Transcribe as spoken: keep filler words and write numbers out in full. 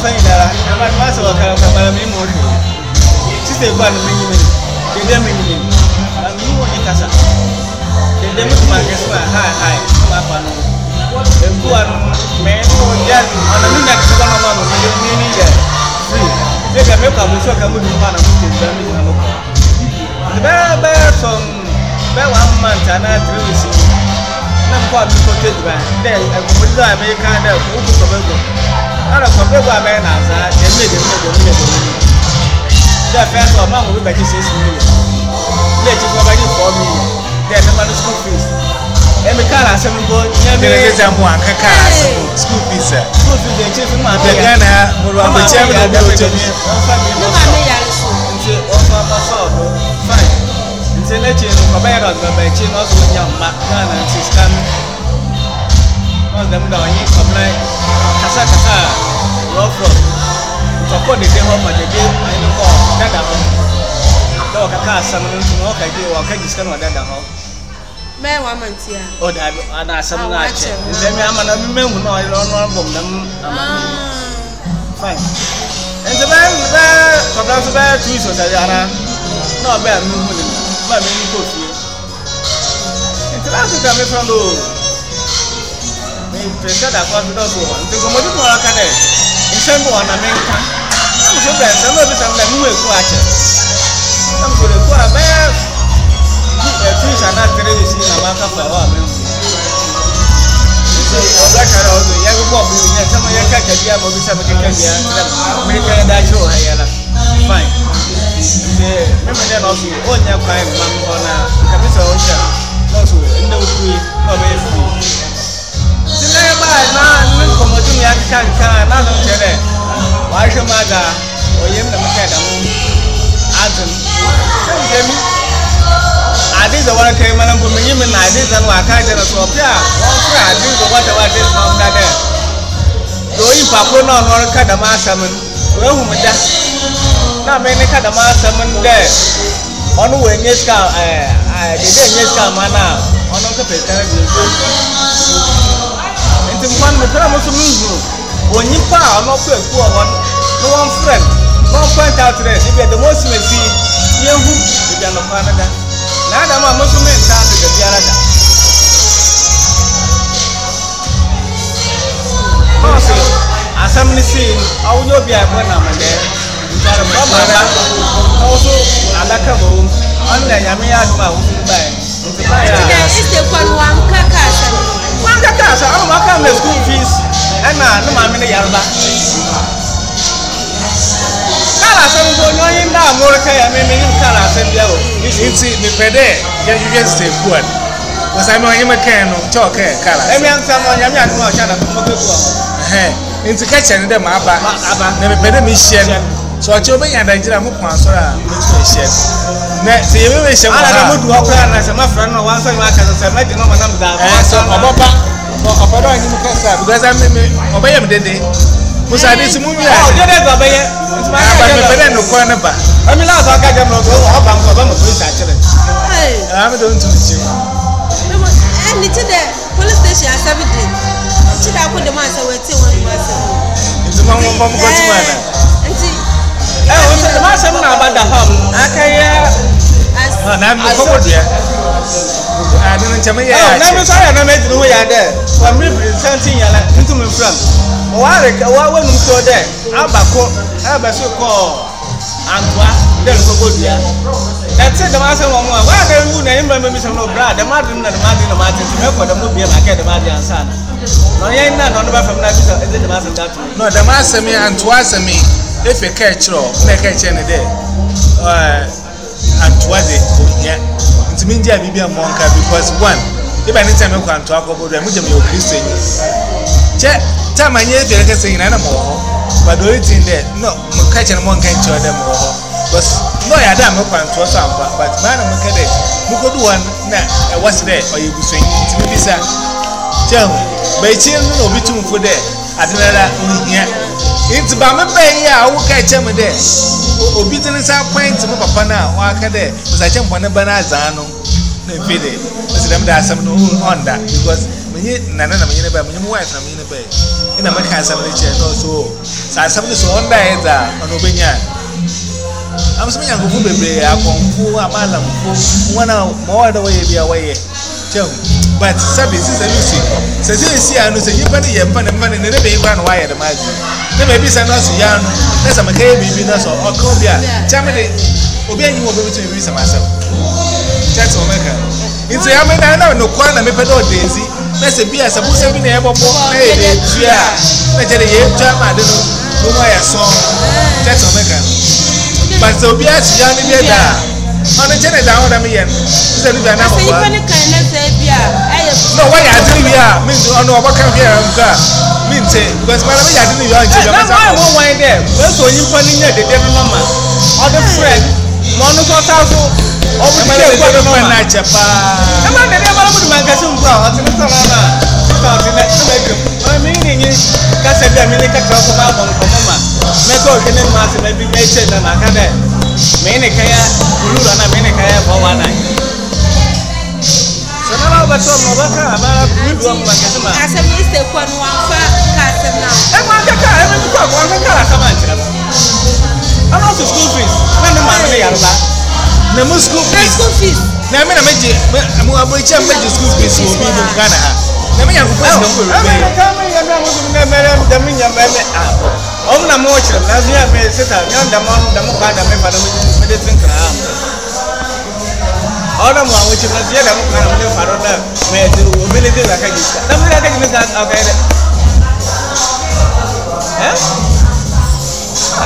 fine there. I'm not master of Calamari more. Sister, one minute. They didn't mean me. I'm you on your casa. They didn't my guess my high, high, my and one man or young on a minute to one of them, meaning free. They can make a mistake and wouldn't find a meeting. The bear bear from bear one month and I drew it. I'm quite protected by them. I put the American there who took a burger. Not a computer man as I made it. The first of man will be back six million. Let you go back for me. There's a man school fees. And the car has seven boys. There is a one school fees. School fees, the chief of my Ghana, the chairman of the family. Fine. It's a legend of a bear of the chin also with young Ghana and his coming. All them going from like Casa Casa, rough road. So, put the home at the game, I know that home. Dog a car, some of them to walk, I do, or can you scan on that home? May woman, oh, and I some like it. Then I'm a member who know I don't know them. Fine. And the man there, for those bad trees was a yara. No bad movement, but many coffee. It's last time from the president of the one. The commodity for a cadet. In some one American. I'm so bad, some of them that move watch it. Some good for a bear. Trees are not really seen a marker for our members. Black are all the young woman, some of your cacadia, or some of the cacadia, American Dacho, fine. Remember then also, all your crime, Mamma, Camisa Ocean, also, no free, no way free. Today, now, look for Modunia can can another today. Why should Maga or Yem the Macadam? Adam, I did the one came and put me in. I did and I can't get a swap. Yeah, I did the water was this mom that there. Going Papua or Kadama salmon, well, whom that now many Kadama salmon there. On the way, yes, I did yes, Mana, on the Captain. It's one of the promise when you found not to poor one, no one friend, no point out to this. If you're the most messy, you are not Canada. Now, I'm a Muslim start to the Yarada. Also, as I'm listening, I will not be a one of there. Also, I like a room under Yamia. It's the one Kakasa. One Kakasa, I'm not coming to school fees. And now, I'm in the Yarba. I'm going down more. I mean, you can't send you. You see, the pede, you just stay good. Because I'm on your can talk. I mean, someone you have no chance of moving. Into catching them up, never better mission. So I told me and I did a move on. So I'm next, you will say, I would walk around as a friend or once I like as I met no one of that. So, Papa, because I'm obey him, did they? Was I this movie? Oh, you never obey it. I'm no corner back. I mean, I got them to go up and go to police actually. I'm doing to you. And it's the police station at seventeen. Should I put the master with two one myself? It's a mom from Guatemala. And see, I was the master about the home. I can hear. I'm not forward here. I don't tell me. I'm never sorry. I made the way I did. I'm representing you into my friend. Why when you saw there? Abaco, Abaso call Antoine, then so good. That's it. The master one. Why they would name me some no brad, the Martin and the Martin of Martin to make for the movie and I get the Martin and son. No, you ain't none on the way from that. Is it the master that? No, the master me and twice me. If you catch or make a chain a day. And twice it, yeah. It's mean, yeah, be a monk because one, if I need time, I can talk about them with your Christian. Check. Time I hear the saying animal, but the only thing there, no, catching a monkey to them all. But no, I don't know what to some, but man, I'm a cadet. Who could one now? What's there? Or you be saying, it's maybe sad. Tell me, by children will be too for there. I don't know. It's about my pay. I will catch him there. Or business are point to Papa now, or cadet, because I jump on a banana. No, feed it. Them that some on that because menye nana na menye ba menye mo wife na menye ba ina meka asam le che no so sa asam le so onda eza ono benya am so menya ngufu bebre akonfu amala mfu wana mo wa da waye bia waye chem but sabi si se lucy se se si anu se yipa ne ye pa ne pa ne ne be yipa no waye da maji ne be bi sa no so ya no na sa meka ye bibi na so o ko bia chame de obi anyi wo be bitu bi sa masam chat o meka into ya me na na no kwa na me pe do dezi na se bia sa bu se bi na ye bobo na ye de tua na je de ye tua ma de no no wa ya so chat o meka but so bia si ya ni bia da ona je ne da ona me yen se ni bia na mo ba se ni kan na se bia e no wa ya diri bia me ona obo kan bia nka me nte because ma na me ya diri bia nche bia na why won why there we so yin pa ni nya de de no ma other friend mo no so ta so obu ke ko no ma na chepa e ma de de ma mu man ka sun bra o ti so na na so ti na so me ke o mi ni ni ka se bia mi ni ka ka ko ma bon ko ma me ko ke ne ma se na bi me che na na ka de me ni ka ya ulura na me ni ka ya bo wa na so na ba so mo ba ka ba mi do mo ba ke ma asem ni se ko no anfa ka asem na e ma ka ka e mi ko ko anfa ka la sama nchira ana so school fees na me ma me ya ba na mo school fees school fees na me na me je mo abo icha me je school fees wo bi no Ghana ha na me ya ko fees no ko be e ka me ya na mo na me da me nya me me ah om na mo chira na zia me sita nya da mo da mo ka da me fa da me de tin kra am ona mo awo chira zia da mo ka da me fa ro da me de wo me le de la ka ji da me la ka ji me ga okay eh